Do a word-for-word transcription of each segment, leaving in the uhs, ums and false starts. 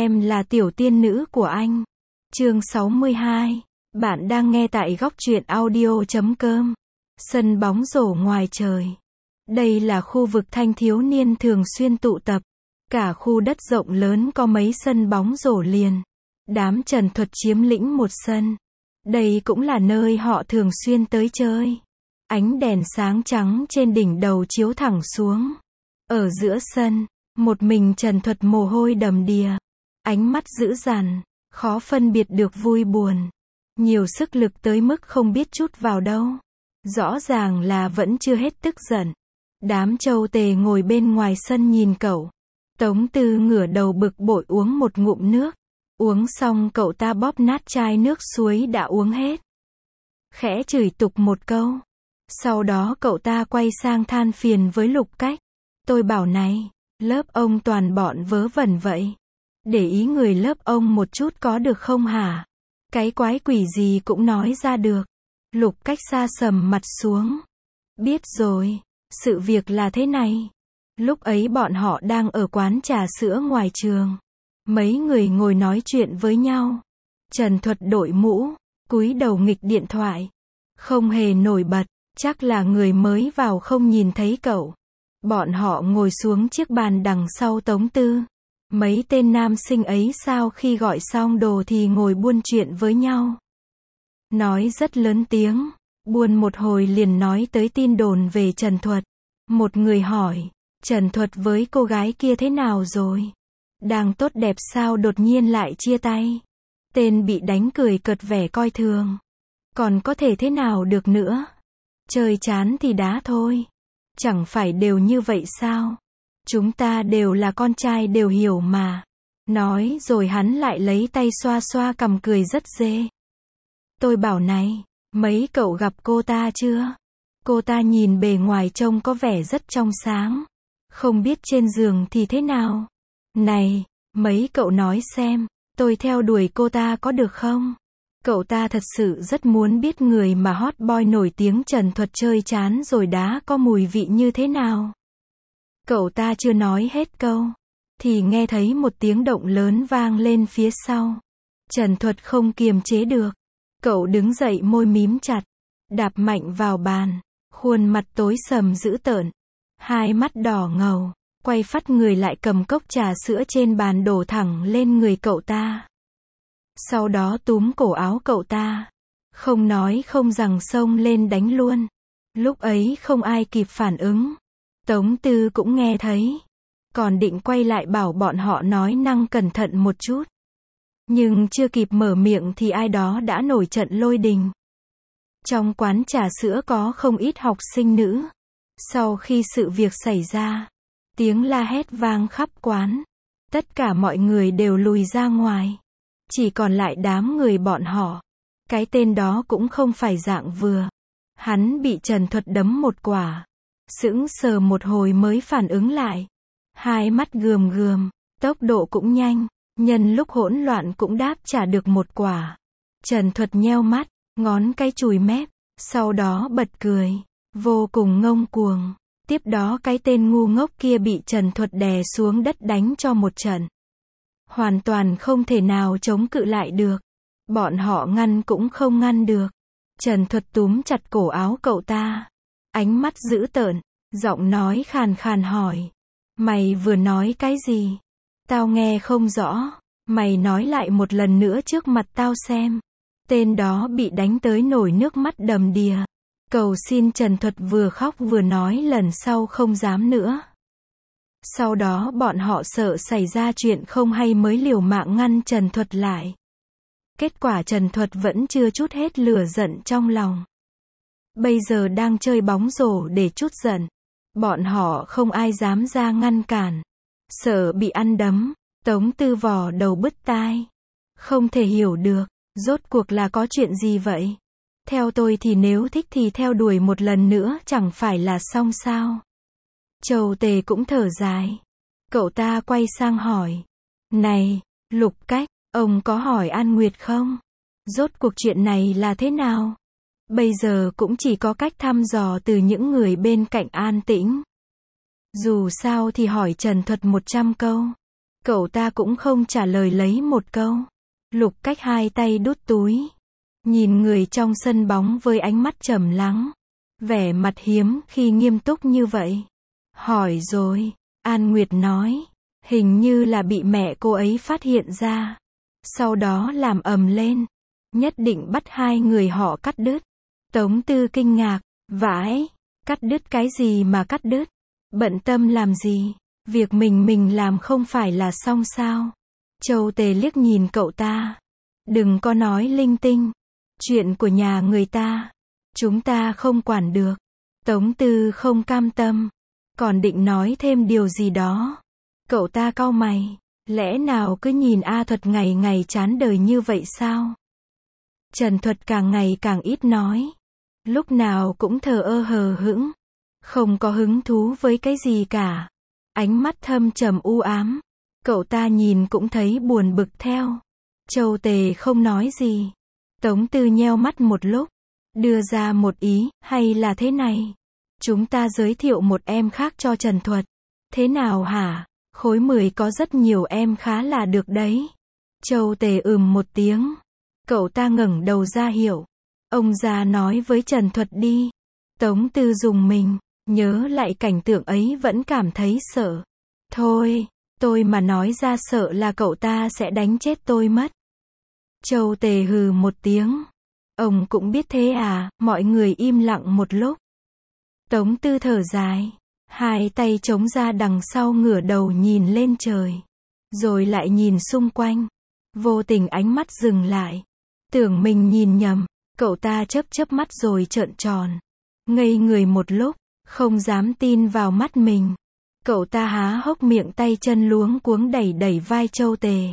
Em là tiểu tiên nữ của anh. Chương sáu mươi hai. Bạn đang nghe tại góc truyện audio chấm com. Sân bóng rổ ngoài trời. Đây là khu vực thanh thiếu niên thường xuyên tụ tập. Cả khu đất rộng lớn có mấy sân bóng rổ liền. Đám Trần Thuật chiếm lĩnh một sân. Đây cũng là nơi họ thường xuyên tới chơi. Ánh đèn sáng trắng trên đỉnh đầu chiếu thẳng xuống. Ở giữa sân, một mình Trần Thuật mồ hôi đầm đìa. Ánh mắt dữ dằn, khó phân biệt được vui buồn. Nhiều sức lực tới mức không biết chút vào đâu. Rõ ràng là vẫn chưa hết tức giận. Đám Châu Tề ngồi bên ngoài sân nhìn cậu. Tống Tư ngửa đầu bực bội uống một ngụm nước. Uống xong cậu ta bóp nát chai nước suối đã uống hết. Khẽ chửi tục một câu. Sau đó cậu ta quay sang than phiền với Lục Cách. Tôi bảo này, lớp ông toàn bọn vớ vẩn vậy. Để ý người lớp ông một chút có được không hả? Cái quái quỷ gì cũng nói ra được. Lục Cách sa sầm mặt xuống. Biết rồi, sự việc là thế này. Lúc ấy bọn họ đang ở quán trà sữa ngoài trường. Mấy người ngồi nói chuyện với nhau. Trần Thuật đội mũ, cúi đầu nghịch điện thoại. Không hề nổi bật, chắc là người mới vào không nhìn thấy cậu. Bọn họ ngồi xuống chiếc bàn đằng sau Tống Tư. Mấy tên nam sinh ấy sau khi gọi xong đồ thì ngồi buôn chuyện với nhau. Nói rất lớn tiếng, buôn một hồi liền nói tới tin đồn về Trần Thuật. Một người hỏi, Trần Thuật với cô gái kia thế nào rồi? Đang tốt đẹp sao đột nhiên lại chia tay? Tên bị đánh cười cợt vẻ coi thường. Còn có thể thế nào được nữa? Chơi chán thì đá thôi. Chẳng phải đều như vậy sao? Chúng ta đều là con trai đều hiểu mà. Nói rồi hắn lại lấy tay xoa xoa cằm cười rất dê. Tôi bảo này, mấy cậu gặp cô ta chưa? Cô ta nhìn bề ngoài trông có vẻ rất trong sáng. Không biết trên giường thì thế nào? Này, mấy cậu nói xem, tôi theo đuổi cô ta có được không? Cậu ta thật sự rất muốn biết người mà hot boy nổi tiếng Trần Thuật chơi chán rồi đá có mùi vị như thế nào. Cậu ta chưa nói hết câu, thì nghe thấy một tiếng động lớn vang lên phía sau. Trần Thuật không kiềm chế được. Cậu đứng dậy môi mím chặt, đạp mạnh vào bàn, khuôn mặt tối sầm dữ tợn, hai mắt đỏ ngầu, quay phắt người lại cầm cốc trà sữa trên bàn đổ thẳng lên người cậu ta. Sau đó túm cổ áo cậu ta, không nói không rằng xông lên đánh luôn. Lúc ấy không ai kịp phản ứng. Tống Tư cũng nghe thấy, còn định quay lại bảo bọn họ nói năng cẩn thận một chút. Nhưng chưa kịp mở miệng thì ai đó đã nổi trận lôi đình. Trong quán trà sữa có không ít học sinh nữ. Sau khi sự việc xảy ra, tiếng la hét vang khắp quán. Tất cả mọi người đều lùi ra ngoài. Chỉ còn lại đám người bọn họ. Cái tên đó cũng không phải dạng vừa. Hắn bị Trần Thuật đấm một quả. Sững sờ một hồi mới phản ứng lại. Hai mắt gườm gườm, tốc độ cũng nhanh. Nhân lúc hỗn loạn cũng đáp trả được một quả. Trần Thuật nheo mắt, ngón cái chùi mép. Sau đó bật cười. Vô cùng ngông cuồng. Tiếp đó cái tên ngu ngốc kia bị Trần Thuật đè xuống đất đánh cho một trận. Hoàn toàn không thể nào chống cự lại được. Bọn họ ngăn cũng không ngăn được. Trần Thuật túm chặt cổ áo cậu ta. Ánh mắt dữ tợn, giọng nói khàn khàn hỏi. Mày vừa nói cái gì? Tao nghe không rõ. Mày nói lại một lần nữa trước mặt tao xem. Tên đó bị đánh tới nổi nước mắt đầm đìa. Cầu xin Trần Thuật vừa khóc vừa nói lần sau không dám nữa. Sau đó bọn họ sợ xảy ra chuyện không hay mới liều mạng ngăn Trần Thuật lại. Kết quả Trần Thuật vẫn chưa trút hết lửa giận trong lòng. Bây giờ đang chơi bóng rổ để trút giận. Bọn họ không ai dám ra ngăn cản. Sợ bị ăn đấm. Tống Tư vò đầu bứt tai. Không thể hiểu được. Rốt cuộc là có chuyện gì vậy? Theo tôi thì nếu thích thì theo đuổi một lần nữa chẳng phải là xong sao? Châu Tề cũng thở dài. Cậu ta quay sang hỏi. Này, Lục Cách, ông có hỏi An Nguyệt không? Rốt cuộc chuyện này là thế nào? Bây giờ cũng chỉ có cách thăm dò từ những người bên cạnh an tĩnh. Dù sao thì hỏi Trần Thuật một trăm câu. Cậu ta cũng không trả lời lấy một câu. Lục Cách hai tay đút túi, nhìn người trong sân bóng với ánh mắt trầm lắng, vẻ mặt hiếm khi nghiêm túc như vậy. Hỏi rồi, An Nguyệt nói, hình như là bị mẹ cô ấy phát hiện ra, sau đó làm ầm lên, nhất định bắt hai người họ cắt đứt. Tống Tư kinh ngạc, vãi, cắt đứt cái gì mà cắt đứt, bận tâm làm gì, việc mình mình làm không phải là xong sao. Châu Tề liếc nhìn cậu ta, đừng có nói linh tinh, chuyện của nhà người ta, chúng ta không quản được. Tống Tư không cam tâm, còn định nói thêm điều gì đó. Cậu ta cau mày, lẽ nào cứ nhìn A Thuật ngày ngày chán đời như vậy sao? Trần Thuật càng ngày càng ít nói, lúc nào cũng thờ ơ hờ hững, không có hứng thú với cái gì cả. Ánh mắt thâm trầm u ám, cậu ta nhìn cũng thấy buồn bực theo. Châu Tề không nói gì. Tống Tư nheo mắt một lúc, đưa ra một ý, hay là thế này, chúng ta giới thiệu một em khác cho Trần Thuật. Thế nào hả? Khối mười có rất nhiều em khá là được đấy. Châu Tề ừm một tiếng. Cậu ta ngẩng đầu ra hiệu. Ông già nói với Trần Thuật đi. Tống Tư dùng mình, nhớ lại cảnh tượng ấy vẫn cảm thấy sợ. Thôi, tôi mà nói ra sợ là cậu ta sẽ đánh chết tôi mất. Châu Tề hừ một tiếng. Ông cũng biết thế à? Mọi người im lặng một lúc. Tống Tư thở dài, hai tay chống ra đằng sau ngửa đầu nhìn lên trời, rồi lại nhìn xung quanh. Vô tình ánh mắt dừng lại, tưởng mình nhìn nhầm, cậu ta chớp chớp mắt rồi trợn tròn, ngây người một lúc, không dám tin vào mắt mình. Cậu ta há hốc miệng, tay chân luống cuống đẩy đẩy vai Châu Tề.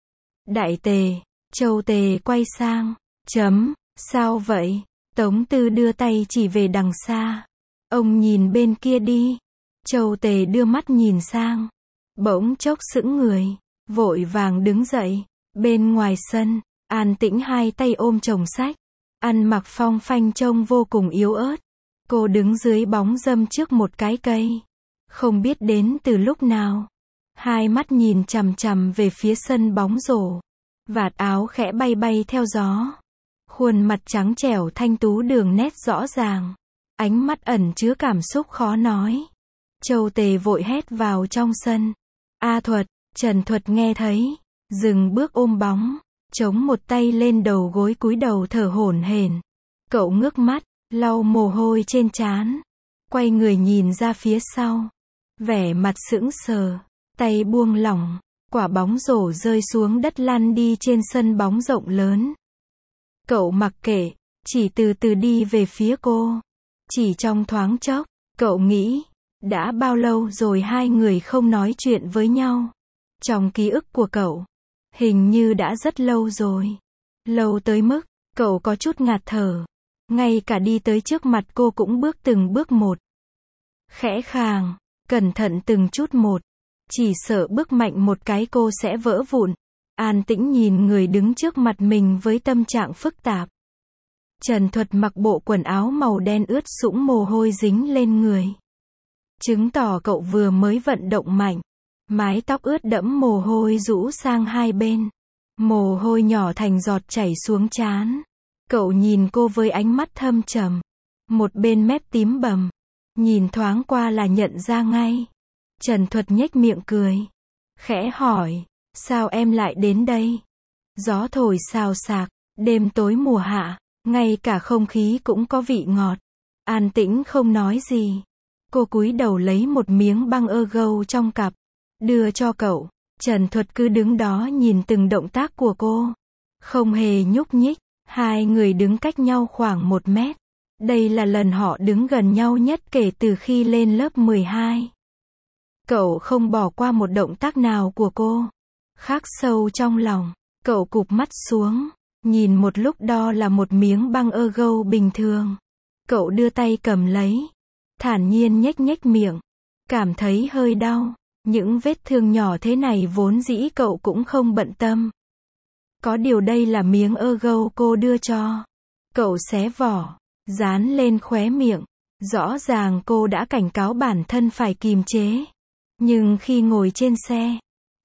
Đại Tề. Châu Tề quay sang, chấm, sao vậy? Tống Tư đưa tay chỉ về đằng xa. Ông nhìn bên kia đi. Châu Tề đưa mắt nhìn sang, bỗng chốc sững người, vội vàng đứng dậy. Bên ngoài sân, An Tĩnh hai tay ôm chồng sách, ăn mặc phong phanh trông vô cùng yếu ớt. Cô đứng dưới bóng râm trước một cái cây, không biết đến từ lúc nào, hai mắt nhìn chằm chằm về phía sân bóng rổ. Vạt áo khẽ bay bay theo gió, khuôn mặt trắng trẻo thanh tú, đường nét rõ ràng, ánh mắt ẩn chứa cảm xúc khó nói. Châu Tề vội hét vào trong sân. A Thuật. Trần Thuật nghe thấy, dừng bước ôm bóng, chống một tay lên đầu gối cúi đầu thở hổn hển. Cậu ngước mắt, lau mồ hôi trên trán, quay người nhìn ra phía sau, vẻ mặt sững sờ, tay buông lỏng, quả bóng rổ rơi xuống đất lăn đi trên sân bóng rộng lớn. Cậu mặc kệ, chỉ từ từ đi về phía cô. Chỉ trong thoáng chốc, cậu nghĩ, đã bao lâu rồi hai người không nói chuyện với nhau. Trong ký ức của cậu, hình như đã rất lâu rồi. Lâu tới mức, cậu có chút ngạt thở. Ngay cả đi tới trước mặt cô cũng bước từng bước một. Khẽ khàng, cẩn thận từng chút một. Chỉ sợ bước mạnh một cái cô sẽ vỡ vụn. An Tĩnh nhìn người đứng trước mặt mình với tâm trạng phức tạp. Trần Thuật mặc bộ quần áo màu đen ướt sũng, mồ hôi dính lên người, chứng tỏ cậu vừa mới vận động mạnh. Mái tóc ướt đẫm mồ hôi rũ sang hai bên, mồ hôi nhỏ thành giọt chảy xuống trán. Cậu nhìn cô với ánh mắt thâm trầm, một bên mép tím bầm, nhìn thoáng qua là nhận ra ngay. Trần Thuật nhếch miệng cười, khẽ hỏi, sao em lại đến đây? Gió thổi xào xạc, đêm tối mùa hạ, ngay cả không khí cũng có vị ngọt. An Tĩnh không nói gì. Cô cúi đầu lấy một miếng băng ơ gâu trong cặp, đưa cho cậu. Trần Thuật cứ đứng đó nhìn từng động tác của cô, không hề nhúc nhích. Hai người đứng cách nhau khoảng một mét. Đây là lần họ đứng gần nhau nhất kể từ khi lên lớp mười hai. Cậu không bỏ qua một động tác nào của cô. Khắc sâu trong lòng, cậu cụp mắt xuống, nhìn một lúc, đó là một miếng băng ơ gâu bình thường. Cậu đưa tay cầm lấy, thản nhiên nhếch nhếch miệng, cảm thấy hơi đau. Những vết thương nhỏ thế này vốn dĩ cậu cũng không bận tâm. Có điều đây là miếng ơ gâu cô đưa cho. Cậu xé vỏ, dán lên khóe miệng. Rõ ràng cô đã cảnh cáo bản thân phải kìm chế. Nhưng khi ngồi trên xe,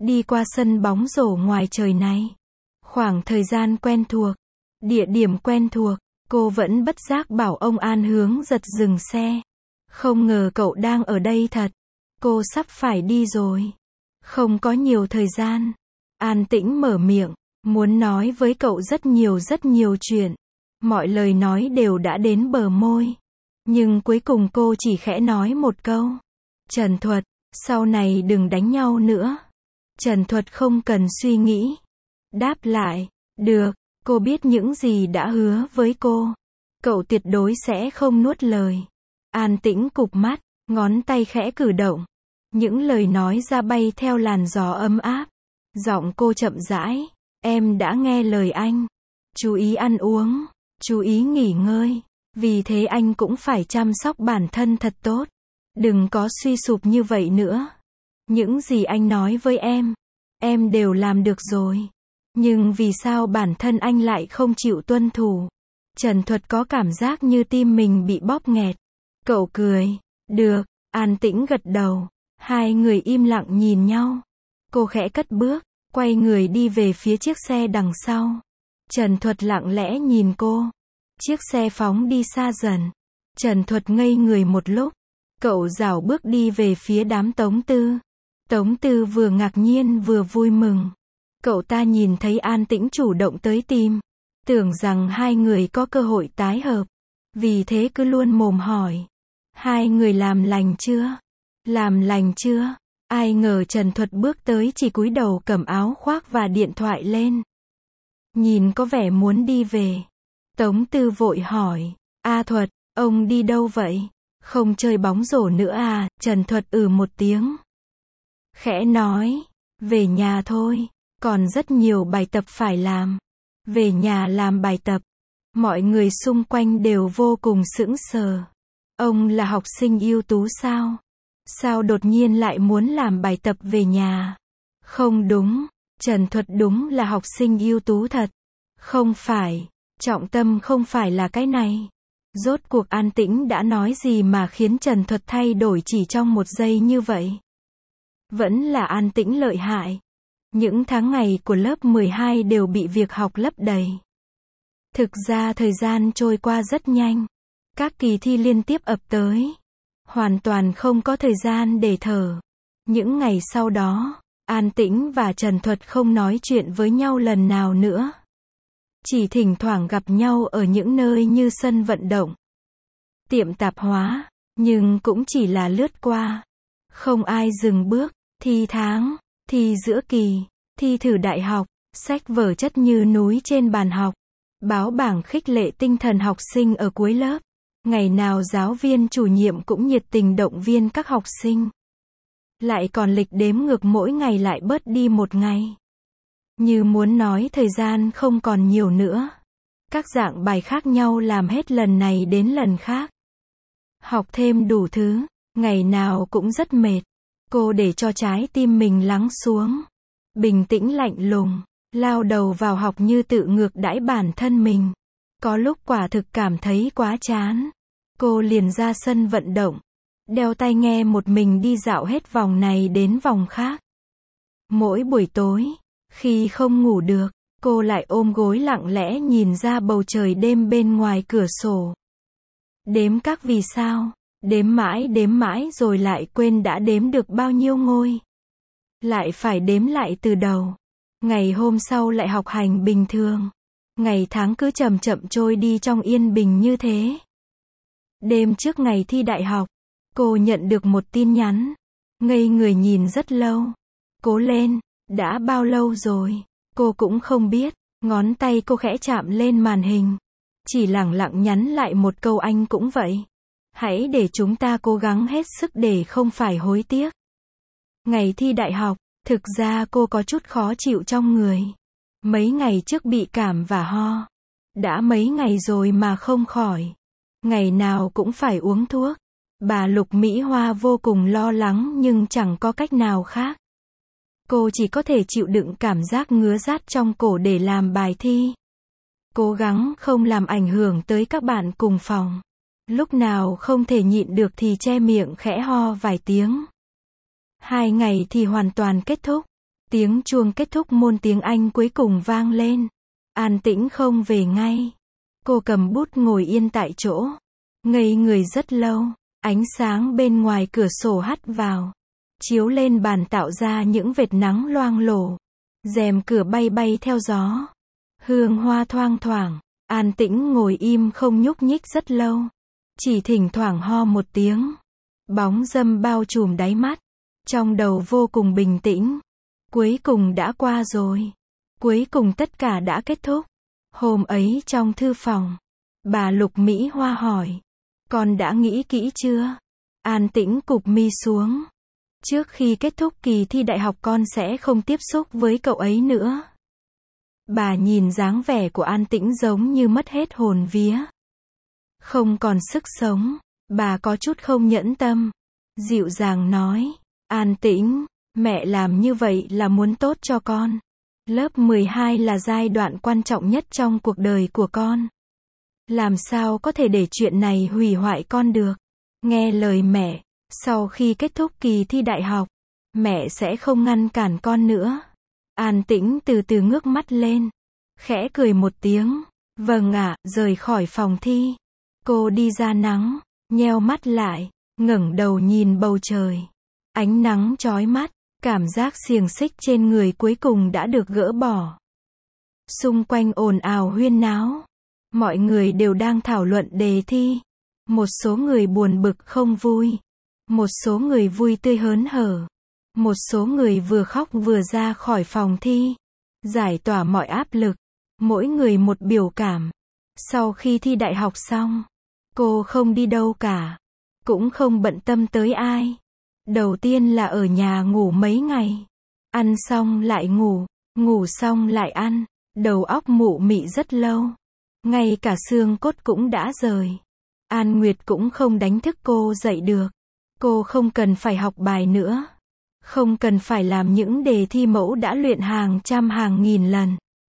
đi qua sân bóng rổ ngoài trời này. Khoảng thời gian quen thuộc, địa điểm quen thuộc, cô vẫn bất giác bảo ông An hướng giật dừng xe. Không ngờ cậu đang ở đây thật. Cô sắp phải đi rồi. Không có nhiều thời gian. An Tĩnh mở miệng, muốn nói với cậu rất nhiều rất nhiều chuyện. Mọi lời nói đều đã đến bờ môi. Nhưng cuối cùng cô chỉ khẽ nói một câu. Trần Thuật, sau này đừng đánh nhau nữa. Trần Thuật không cần suy nghĩ. Đáp lại, được, cô biết những gì đã hứa với cô. Cậu tuyệt đối sẽ không nuốt lời. An Tĩnh cụp mắt, ngón tay khẽ cử động. Những lời nói ra bay theo làn gió ấm áp. Giọng cô chậm rãi, em đã nghe lời anh. Chú ý ăn uống, chú ý nghỉ ngơi. Vì thế anh cũng phải chăm sóc bản thân thật tốt. Đừng có suy sụp như vậy nữa. Những gì anh nói với em, em đều làm được rồi. Nhưng vì sao bản thân anh lại không chịu tuân thủ? Trần Thuật có cảm giác như tim mình bị bóp nghẹt. Cậu cười, được, An Tĩnh gật đầu. Hai người im lặng nhìn nhau. Cô khẽ cất bước, quay người đi về phía chiếc xe đằng sau. Trần Thuật lặng lẽ nhìn cô. Chiếc xe phóng đi xa dần. Trần Thuật ngây người một lúc. Cậu rảo bước đi về phía đám Tống Tư. Tống Tư vừa ngạc nhiên vừa vui mừng. Cậu ta nhìn thấy An Tĩnh chủ động tới tìm. Tưởng rằng hai người có cơ hội tái hợp. Vì thế cứ luôn mồm hỏi. Hai người làm lành chưa? Làm lành chưa? Ai ngờ Trần Thuật bước tới chỉ cúi đầu cầm áo khoác và điện thoại lên. Nhìn có vẻ muốn đi về. Tống Tư vội hỏi. A Thuật, ông đi đâu vậy? Không chơi bóng rổ nữa à? Trần Thuật ừ một tiếng. Khẽ nói. Về nhà thôi. Còn rất nhiều bài tập phải làm. Về nhà làm bài tập. Mọi người xung quanh đều vô cùng sững sờ. Ông là học sinh ưu tú sao? Sao đột nhiên lại muốn làm bài tập về nhà? Không đúng. Trần Thuật đúng là học sinh ưu tú thật. Không phải. Trọng tâm không phải là cái này. Rốt cuộc An Tĩnh đã nói gì mà khiến Trần Thuật thay đổi chỉ trong một giây như vậy? Vẫn là An Tĩnh lợi hại. Những tháng ngày của lớp mười hai đều bị việc học lấp đầy. Thực ra thời gian trôi qua rất nhanh. Các kỳ thi liên tiếp ập tới. Hoàn toàn không có thời gian để thở. Những ngày sau đó, An Tĩnh và Trần Thuật không nói chuyện với nhau lần nào nữa. Chỉ thỉnh thoảng gặp nhau ở những nơi như sân vận động, tiệm tạp hóa, nhưng cũng chỉ là lướt qua. Không ai dừng bước. Thi tháng, thi giữa kỳ, thi thử đại học, sách vở chất như núi trên bàn học. Báo bảng khích lệ tinh thần học sinh ở cuối lớp. Ngày nào giáo viên chủ nhiệm cũng nhiệt tình động viên các học sinh. Lại còn lịch đếm ngược mỗi ngày lại bớt đi một ngày. Như muốn nói thời gian không còn nhiều nữa. Các dạng bài khác nhau làm hết lần này đến lần khác. Học thêm đủ thứ, ngày nào cũng rất mệt. Cô để cho trái tim mình lắng xuống. Bình tĩnh lạnh lùng, lao đầu vào học như tự ngược đãi bản thân mình. Có lúc quả thực cảm thấy quá chán. Cô liền ra sân vận động. Đeo tai nghe một mình đi dạo hết vòng này đến vòng khác. Mỗi buổi tối, khi không ngủ được, cô lại ôm gối lặng lẽ nhìn ra bầu trời đêm bên ngoài cửa sổ. Đếm các vì sao, đếm mãi đếm mãi rồi lại quên đã đếm được bao nhiêu ngôi. Lại phải đếm lại từ đầu. Ngày hôm sau lại học hành bình thường. Ngày tháng cứ chậm chậm trôi đi trong yên bình như thế. Đêm trước ngày thi đại học, cô nhận được một tin nhắn. Ngây người nhìn rất lâu. Cố lên, đã bao lâu rồi? Cô cũng không biết. Ngón tay cô khẽ chạm lên màn hình. Chỉ lẳng lặng nhắn lại một câu anh cũng vậy. Hãy để chúng ta cố gắng hết sức để không phải hối tiếc. Ngày thi đại học, thực ra cô có chút khó chịu trong người. Mấy ngày trước bị cảm và ho. Đã mấy ngày rồi mà không khỏi. Ngày nào cũng phải uống thuốc. Bà Lục Mỹ Hoa vô cùng lo lắng nhưng chẳng có cách nào khác. Cô chỉ có thể chịu đựng cảm giác ngứa rát trong cổ để làm bài thi. Cố gắng không làm ảnh hưởng tới các bạn cùng phòng. Lúc nào không thể nhịn được thì che miệng khẽ ho vài tiếng. Hai ngày thì hoàn toàn kết thúc. Tiếng chuông kết thúc môn tiếng Anh cuối cùng vang lên. An Tĩnh không về ngay. Cô cầm bút ngồi yên tại chỗ. Ngây người rất lâu. Ánh sáng bên ngoài cửa sổ hắt vào. Chiếu lên bàn tạo ra những vệt nắng loang lổ. Rèm cửa bay bay theo gió. Hương hoa thoang thoảng. An Tĩnh ngồi im không nhúc nhích rất lâu. Chỉ thỉnh thoảng ho một tiếng. Bóng râm bao trùm đáy mắt. Trong đầu vô cùng bình tĩnh. Cuối cùng đã qua rồi. Cuối cùng tất cả đã kết thúc. Hôm ấy trong thư phòng. Bà Lục Mỹ Hoa hỏi. Con đã nghĩ kỹ chưa? An Tĩnh cụp mi xuống. Trước khi kết thúc kỳ thi đại học con sẽ không tiếp xúc với cậu ấy nữa. Bà nhìn dáng vẻ của An Tĩnh giống như mất hết hồn vía. Không còn sức sống. Bà có chút không nhẫn tâm. Dịu dàng nói. An Tĩnh, mẹ làm như vậy là muốn tốt cho con. Lớp mười hai là giai đoạn quan trọng nhất trong cuộc đời của con. Làm sao có thể để chuyện này hủy hoại con được. Nghe lời mẹ, sau khi kết thúc kỳ thi đại học, mẹ sẽ không ngăn cản con nữa. An Tĩnh từ từ ngước mắt lên, khẽ cười một tiếng. Vâng ạ, rời khỏi phòng thi. Cô đi ra nắng, nheo mắt lại, ngẩng đầu nhìn bầu trời. Ánh nắng chói mắt, cảm giác xiềng xích trên người cuối cùng đã được gỡ bỏ. Xung quanh ồn ào huyên náo. Mọi người đều đang thảo luận đề thi. Một số người buồn bực không vui. Một số người vui tươi hớn hở. Một số người vừa khóc vừa ra khỏi phòng thi. Giải tỏa mọi áp lực. Mỗi người một biểu cảm. Sau khi thi đại học xong, cô không đi đâu cả. Cũng không bận tâm tới ai. Đầu tiên là ở nhà ngủ mấy ngày. Ăn xong lại ngủ. Ngủ xong lại ăn. Đầu óc mụ mị rất lâu. Ngay cả xương cốt cũng đã rời. An Nguyệt cũng không đánh thức cô dậy được. Cô không cần phải học bài nữa. Không cần phải làm những đề thi mẫu đã luyện hàng trăm hàng nghìn lần.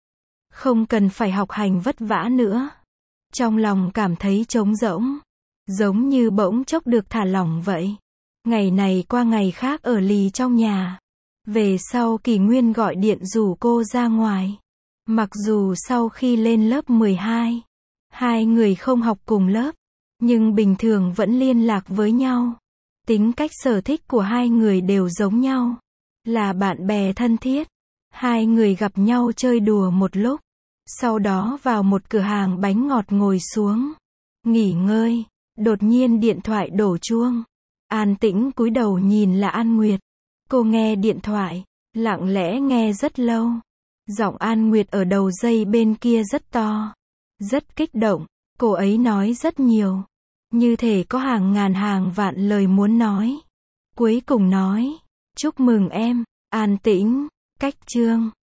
Không cần phải học hành vất vả nữa. Trong lòng cảm thấy trống rỗng. Giống như bỗng chốc được thả lỏng vậy. Ngày này qua ngày khác ở lì trong nhà. Về sau Kỳ Nguyên gọi điện rủ cô ra ngoài. Mặc dù sau khi lên lớp mười hai, hai người không học cùng lớp, nhưng bình thường vẫn liên lạc với nhau. Tính cách sở thích của hai người đều giống nhau, là bạn bè thân thiết. Hai người gặp nhau chơi đùa một lúc, sau đó vào một cửa hàng bánh ngọt ngồi xuống, nghỉ ngơi. Đột nhiên điện thoại đổ chuông. An Tĩnh cúi đầu nhìn là An Nguyệt. Cô nghe điện thoại, lặng lẽ nghe rất lâu. Giọng An Nguyệt ở đầu dây bên kia rất to, rất kích động. Cô ấy nói rất nhiều, như thể có hàng ngàn hàng vạn lời muốn nói. Cuối cùng nói, chúc mừng em, An Tĩnh, cách chương.